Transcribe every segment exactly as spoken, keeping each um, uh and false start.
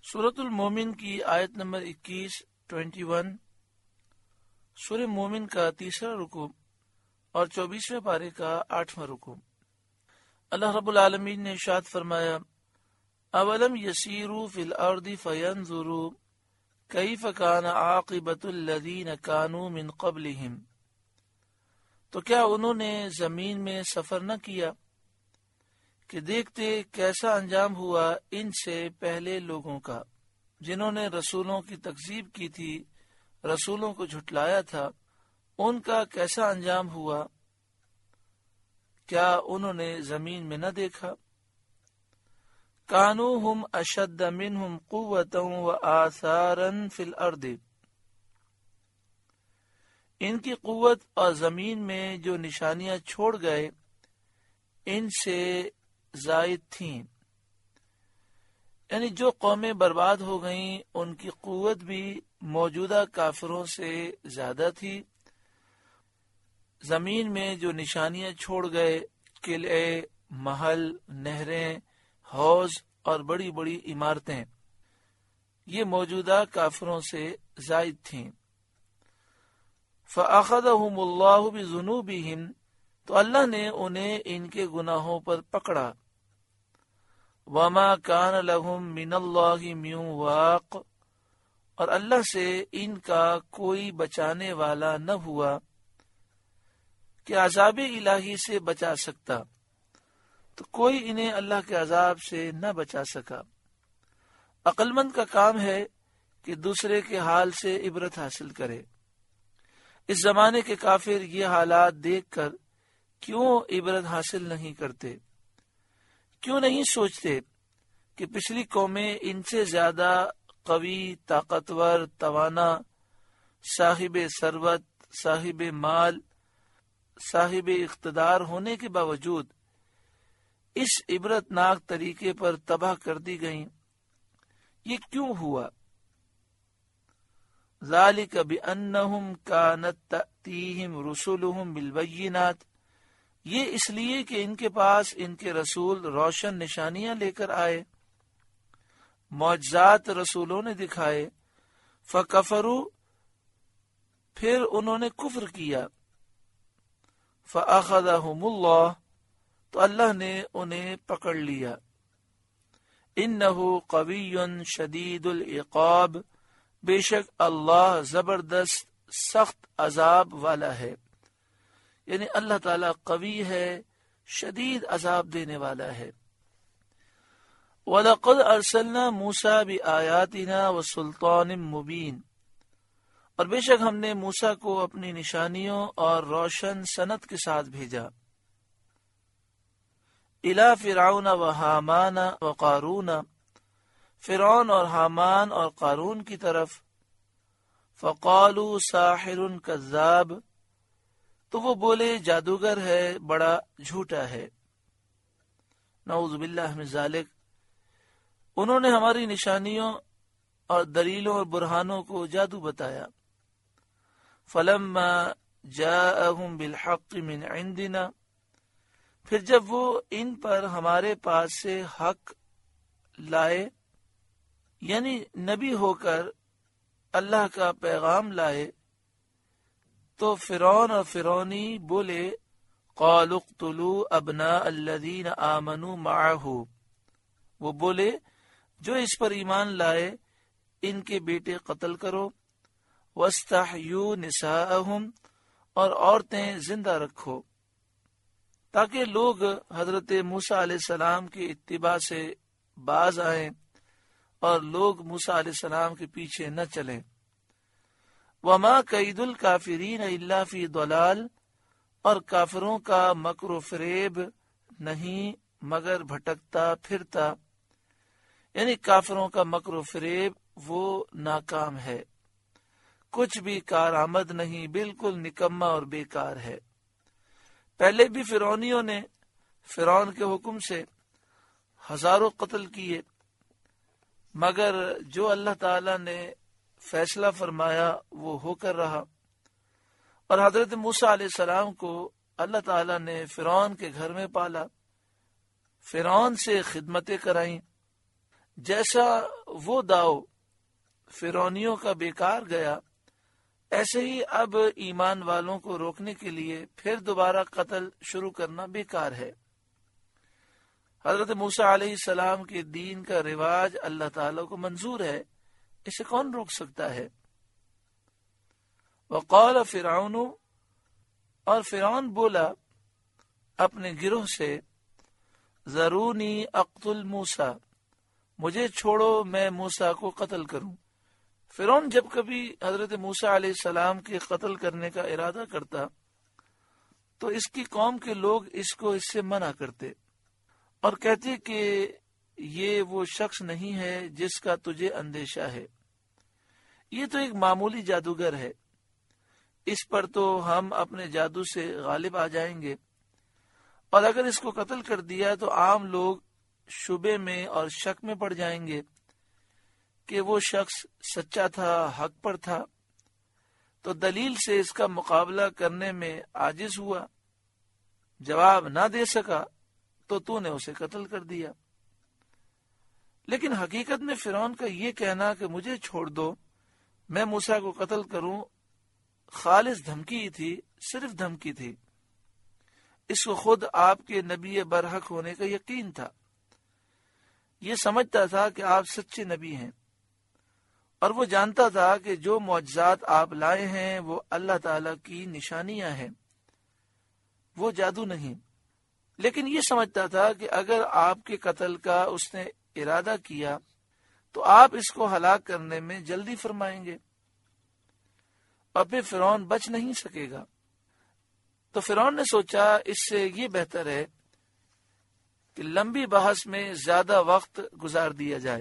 سورۃ المومن کی آیت نمبر اکیس ٹوینٹی ون سورہ مومن کا تیسرا رکوع اور چوبیسویں پارے کا آٹھواں رکوع۔ اللہ رب العالمین نے ارشاد فرمایا، اولم یسیروا فی الارض فینظروا کیف کان عاقبۃ الذین کانوا من قبلہم، تو کیا انہوں نے زمین میں سفر نہ کیا کہ دیکھتے کیسا انجام ہوا ان سے پہلے لوگوں کا، جنہوں نے رسولوں کی تکذیب کی تھی، رسولوں کو جھٹلایا تھا، ان کا کیسا انجام ہوا، کیا انہوں نے زمین میں نہ دیکھا؟ کانوا ہم اشد منہم قوۃ وآثارا فی الارض، ان کی قوت اور زمین میں جو نشانیاں چھوڑ گئے ان سے زائد تھیں، یعنی جو قومیں برباد ہو گئیں ان کی قوت بھی موجودہ کافروں سے زیادہ تھی۔ زمین میں جو نشانیاں چھوڑ گئے، قلعے، محل، نہریں، حوض اور بڑی بڑی عمارتیں، یہ موجودہ کافروں سے زائد تھیں۔ فَأَخَذَهُمُ اللَّهُ بِذُنُوبِهِمْ، تو اللہ نے انہیں ان کے گناہوں پر پکڑا۔ وَمَا كَانَ لَهُم مِّنَ اللَّهِ مِن وَاقٍ، اور اللہ سے ان کا کوئی بچانے والا نہ ہوا کہ عذاب الہی سے بچا سکتا، تو کوئی انہیں اللہ کے عذاب سے نہ بچا سکا۔ عقل مند کا کام ہے کہ دوسرے کے حال سے عبرت حاصل کرے۔ اس زمانے کے کافر یہ حالات دیکھ کر کیوں عبرت حاصل نہیں کرتے؟ کیوں نہیں سوچتے کہ پچھلی قومیں ان سے زیادہ قوی، طاقتور، توانا، صاحب ثروت، صاحب مال، صاحب اقتدار ہونے کے باوجود اس عبرت ناک طریقے پر تباہ کر دی گئیں؟ یہ کیوں ہوا؟ ذالک بأنہم کانت تأتیہم رسلہم بالبینات، یہ اس لیے کہ ان کے پاس ان کے رسول روشن نشانیاں لے کر آئے، معجزات رسولوں نے دکھائے۔ فکفروا، پھر انہوں نے کفر کیا۔ فأخذہم اللہ، تو اللہ نے انہیں پکڑ لیا۔ انہ قوی شدید العقاب، بے شک اللہ زبردست سخت عذاب والا ہے، یعنی اللہ تعالیٰ قوی ہے، شدید عذاب دینے والا ہے۔ وَلَقَدْ أَرْسَلْنَا مُوسَى بِآيَاتِنَا وَسُلْطَانٍ مُبِينٍ، اور بے شک ہم نے موسیٰ کو اپنی نشانیوں اور روشن سند کے ساتھ بھیجا۔ إِلَى فِرْعَوْنَ وَهَامَانَ وَقَارُونَ، فرعون اور حامان اور قارون کی طرف۔ فَقَالُوا سَاحِرٌ كَذَّابٌ، تو وہ بولے جادوگر ہے، بڑا جھوٹا ہے۔ نعوذ باللہ من ذالک، انہوں نے ہماری نشانیوں اور دلیلوں اور برہانوں کو جادو بتایا۔ فَلَمَّا جَاءَهُم بِالْحَقِّ مِنْ عِنْدِنَا، پھر جب وہ ان پر ہمارے پاس سے حق لائے، یعنی نبی ہو کر اللہ کا پیغام لائے، تو فرعون اور فرعونی بولے قالوا اقتلوا ابناء الذین آمنوا معہ، وہ بولے جو اس پر ایمان لائے ان کے بیٹے قتل کرو، واستحیوا نساءہم، اور عورتیں زندہ رکھو، تاکہ لوگ حضرت موسیٰ علیہ السلام کی اتباع سے باز آئیں اور لوگ موسیٰ علیہ السلام کے پیچھے نہ چلیں۔ وما کید الکافرین الا فی ضلال، اور کافروں کا مکر و فریب نہیں مگر بھٹکتا پھرتا، یعنی کافروں کا مکر و فریب وہ ناکام ہے، کچھ بھی کارآمد نہیں، بالکل نکما اور بیکار ہے۔ پہلے بھی فرعونیوں نے فرعون کے حکم سے ہزاروں قتل کیے، مگر جو اللہ تعالی نے فیصلہ فرمایا وہ ہو کر رہا، اور حضرت موسیٰ علیہ السلام کو اللہ تعالی نے فرعون کے گھر میں پالا، فرعون سے خدمتیں کرائیں، جیسا وہ داؤ فرعونیوں کا بیکار گیا، ایسے ہی اب ایمان والوں کو روکنے کے لیے پھر دوبارہ قتل شروع کرنا بیکار ہے۔ حضرت موسیٰ علیہ السلام کے دین کا رواج اللہ تعالیٰ کو منظور ہے، اسے کون روک سکتا ہے؟ وقال فرعون، اور فرعون بولا اپنے گروہ سے، ذرونی اقتل موسیٰ، مجھے چھوڑو میں موسیٰ کو قتل کروں۔ فرعون جب کبھی حضرت موسیٰ علیہ السلام کے قتل کرنے کا ارادہ کرتا تو اس کی قوم کے لوگ اس کو اس سے منع کرتے اور کہتے کہ یہ وہ شخص نہیں ہے جس کا تجھے اندیشہ ہے، یہ تو ایک معمولی جادوگر ہے، اس پر تو ہم اپنے جادو سے غالب آ جائیں گے، اور اگر اس کو قتل کر دیا تو عام لوگ شبے میں اور شک میں پڑ جائیں گے کہ وہ شخص سچا تھا، حق پر تھا، تو دلیل سے اس کا مقابلہ کرنے میں عاجز ہوا، جواب نہ دے سکا تو تو نے اسے قتل کر دیا۔ لیکن حقیقت میں فرعون کا یہ کہنا کہ مجھے چھوڑ دو میں موسیٰ کو قتل کروں خالص دھمکی تھی، صرف دھمکی تھی۔ اس کو خود آپ کے نبی برحق ہونے کا یقین تھا، یہ سمجھتا تھا کہ آپ سچے نبی ہیں، اور وہ جانتا تھا کہ جو معجزات آپ لائے ہیں وہ اللہ تعالی کی نشانیاں ہیں، وہ جادو نہیں۔ لیکن یہ سمجھتا تھا کہ اگر آپ کے قتل کا اس نے ارادہ کیا تو آپ اس کو ہلاک کرنے میں جلدی فرمائیں گے اور پھر فرعون بچ نہیں سکے گا۔ تو فرعون نے سوچا اس سے یہ بہتر ہے کہ لمبی بحث میں زیادہ وقت گزار دیا جائے۔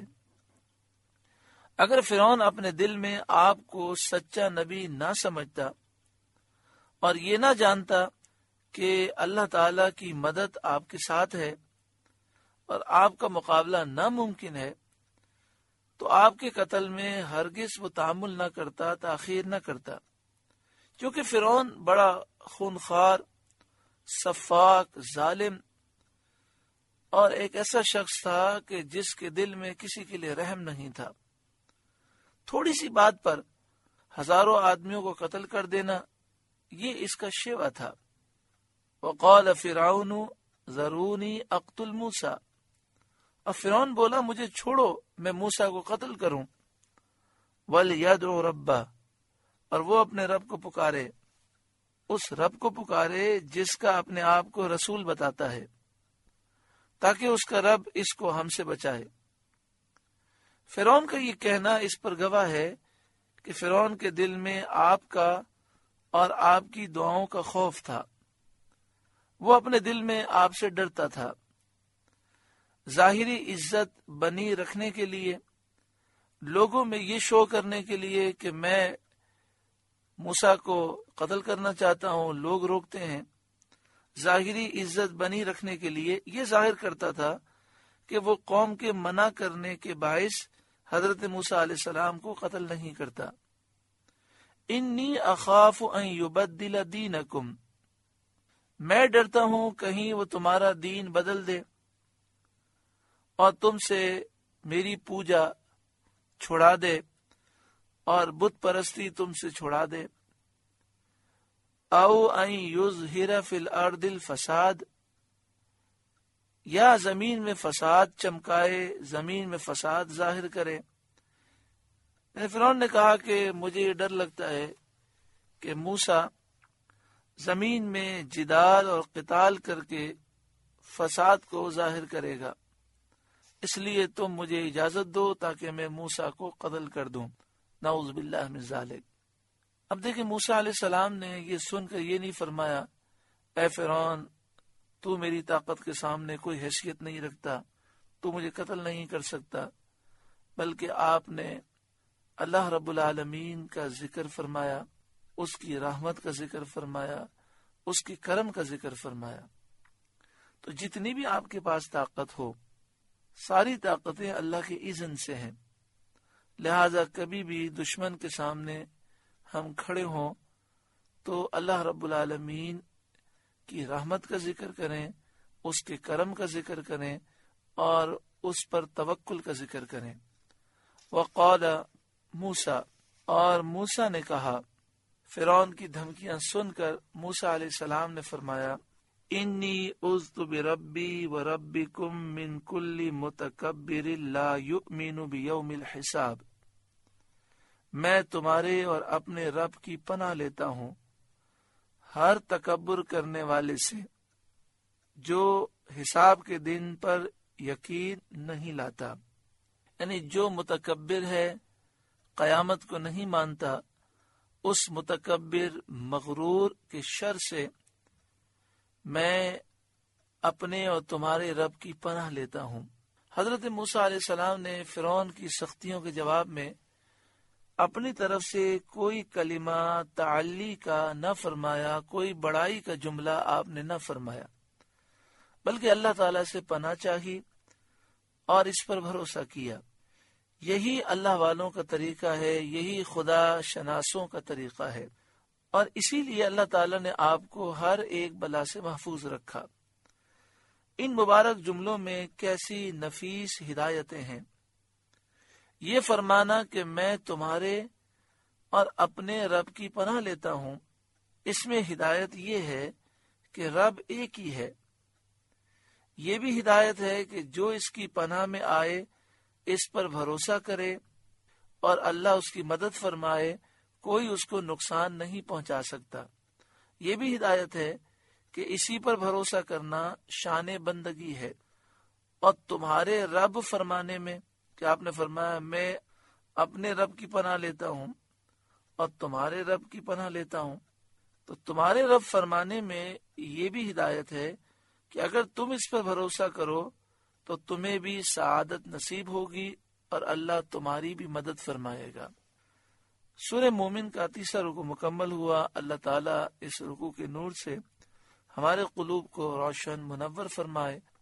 اگر فرعون اپنے دل میں آپ کو سچا نبی نہ سمجھتا اور یہ نہ جانتا کہ اللہ تعالی کی مدد آپ کے ساتھ ہے اور آپ کا مقابلہ ناممکن ہے، تو آپ کے قتل میں ہرگز وہ تعامل نہ کرتا، تاخیر نہ کرتا، کیونکہ فرعون بڑا خونخوار، سفاک، ظالم اور ایک ایسا شخص تھا کہ جس کے دل میں کسی کے لیے رحم نہیں تھا۔ تھوڑی سی بات پر ہزاروں آدمیوں کو قتل کر دینا، یہ اس کا شیوا تھا۔ وقال فرعون ذرونی اقتل موسیٰ، اور فرعون بولا مجھے چھوڑو میں موسیٰ کو قتل کروں۔ وَلْيَدْعُ رَبَّهُ، اور وہ اپنے رب کو پکارے، اس رب کو پکارے جس کا اپنے آپ کو رسول بتاتا ہے، تاکہ اس کا رب اس کو ہم سے بچائے۔ فرعون کا یہ کہنا اس پر گواہ ہے کہ فرعون کے دل میں آپ کا اور آپ کی دعاؤں کا خوف تھا، وہ اپنے دل میں آپ سے ڈرتا تھا۔ ظاہری عزت بنی رکھنے کے لیے، لوگوں میں یہ شو کرنے کے لیے کہ میں موسیٰ کو قتل کرنا چاہتا ہوں، لوگ روکتے ہیں، ظاہری عزت بنی رکھنے کے لیے یہ ظاہر کرتا تھا کہ وہ قوم کے منع کرنے کے باعث حضرت موسیٰ علیہ السلام کو قتل نہیں کرتا۔ انی اخاف ان یبدل دینکم، میں ڈرتا ہوں کہیں وہ تمہارا دین بدل دے اور تم سے میری پوجا چھڑا دے اور بت پرستی تم سے چھڑا دے۔ او ان یظہر فی الارض الفساد، یا زمین میں فساد چمکائے، زمین میں فساد ظاہر کرے۔ فرعون نے کہا کہ مجھے یہ ڈر لگتا ہے کہ موسیٰ زمین میں جدال اور قتال کر کے فساد کو ظاہر کرے گا، اس لیے تم مجھے اجازت دو تاکہ میں موسیٰ کو قتل کر دوں۔ نعوذ باللہ من ذالک۔ اب دیکھیں موسیٰ علیہ السلام نے یہ سن کر یہ نہیں فرمایا اے فرعون تو میری طاقت کے سامنے کوئی حیثیت نہیں رکھتا، تو مجھے قتل نہیں کر سکتا، بلکہ آپ نے اللہ رب العالمین کا ذکر فرمایا، اس کی رحمت کا ذکر فرمایا، اس کی کرم کا ذکر فرمایا۔ تو جتنی بھی آپ کے پاس طاقت ہو، ساری طاقتیں اللہ کے اذن سے ہیں، لہذا کبھی بھی دشمن کے سامنے ہم کھڑے ہوں تو اللہ رب العالمین کی رحمت کا ذکر کریں، اس کے کرم کا ذکر کریں اور اس پر توکل کا ذکر کریں۔ وقال موسیٰ، اور موسیٰ نے کہا، فرعون کی دھمکیاں سن کر موسیٰ علیہ السلام نے فرمایا، انی عذت بربی وربکم من کل متکبر لا یؤمن بیوم الحساب، میں تمہارے اور اپنے رب کی پناہ لیتا ہوں ہر تکبر کرنے والے سے جو حساب کے دن پر یقین نہیں لاتا، یعنی جو متکبر ہے، قیامت کو نہیں مانتا، اس متکبر مغرور کے شر سے میں اپنے اور تمہارے رب کی پناہ لیتا ہوں۔ حضرت موسیٰ علیہ السلام نے فرعون کی سختیوں کے جواب میں اپنی طرف سے کوئی کلمہ تعلی کا نہ فرمایا، کوئی بڑائی کا جملہ آپ نے نہ فرمایا، بلکہ اللہ تعالیٰ سے پناہ چاہی اور اس پر بھروسہ کیا۔ یہی اللہ والوں کا طریقہ ہے، یہی خدا شناسوں کا طریقہ ہے، اور اسی لیے اللہ تعالیٰ نے آپ کو ہر ایک بلا سے محفوظ رکھا۔ ان مبارک جملوں میں کیسی نفیس ہدایتیں ہیں۔ یہ فرمانا کہ میں تمہارے اور اپنے رب کی پناہ لیتا ہوں، اس میں ہدایت یہ ہے کہ رب ایک ہی ہے۔ یہ بھی ہدایت ہے کہ جو اس کی پناہ میں آئے اس پر بھروسہ کرے اور اللہ اس کی مدد فرمائے، کوئی اس کو نقصان نہیں پہنچا سکتا۔ یہ بھی ہدایت ہے کہ اسی پر بھروسہ کرنا شان بندگی ہے۔ اور تمہارے رب فرمانے میں کہ آپ نے فرمایا میں اپنے رب کی پناہ لیتا ہوں اور تمہارے رب کی پناہ لیتا ہوں، تو تمہارے رب فرمانے میں یہ بھی ہدایت ہے کہ اگر تم اس پر بھروسہ کرو تو تمہیں بھی سعادت نصیب ہوگی اور اللہ تمہاری بھی مدد فرمائے گا۔ سورہ مومن کا تیسرا رکوع مکمل ہوا۔ اللہ تعالیٰ اس رکوع کے نور سے ہمارے قلوب کو روشن منور فرمائے۔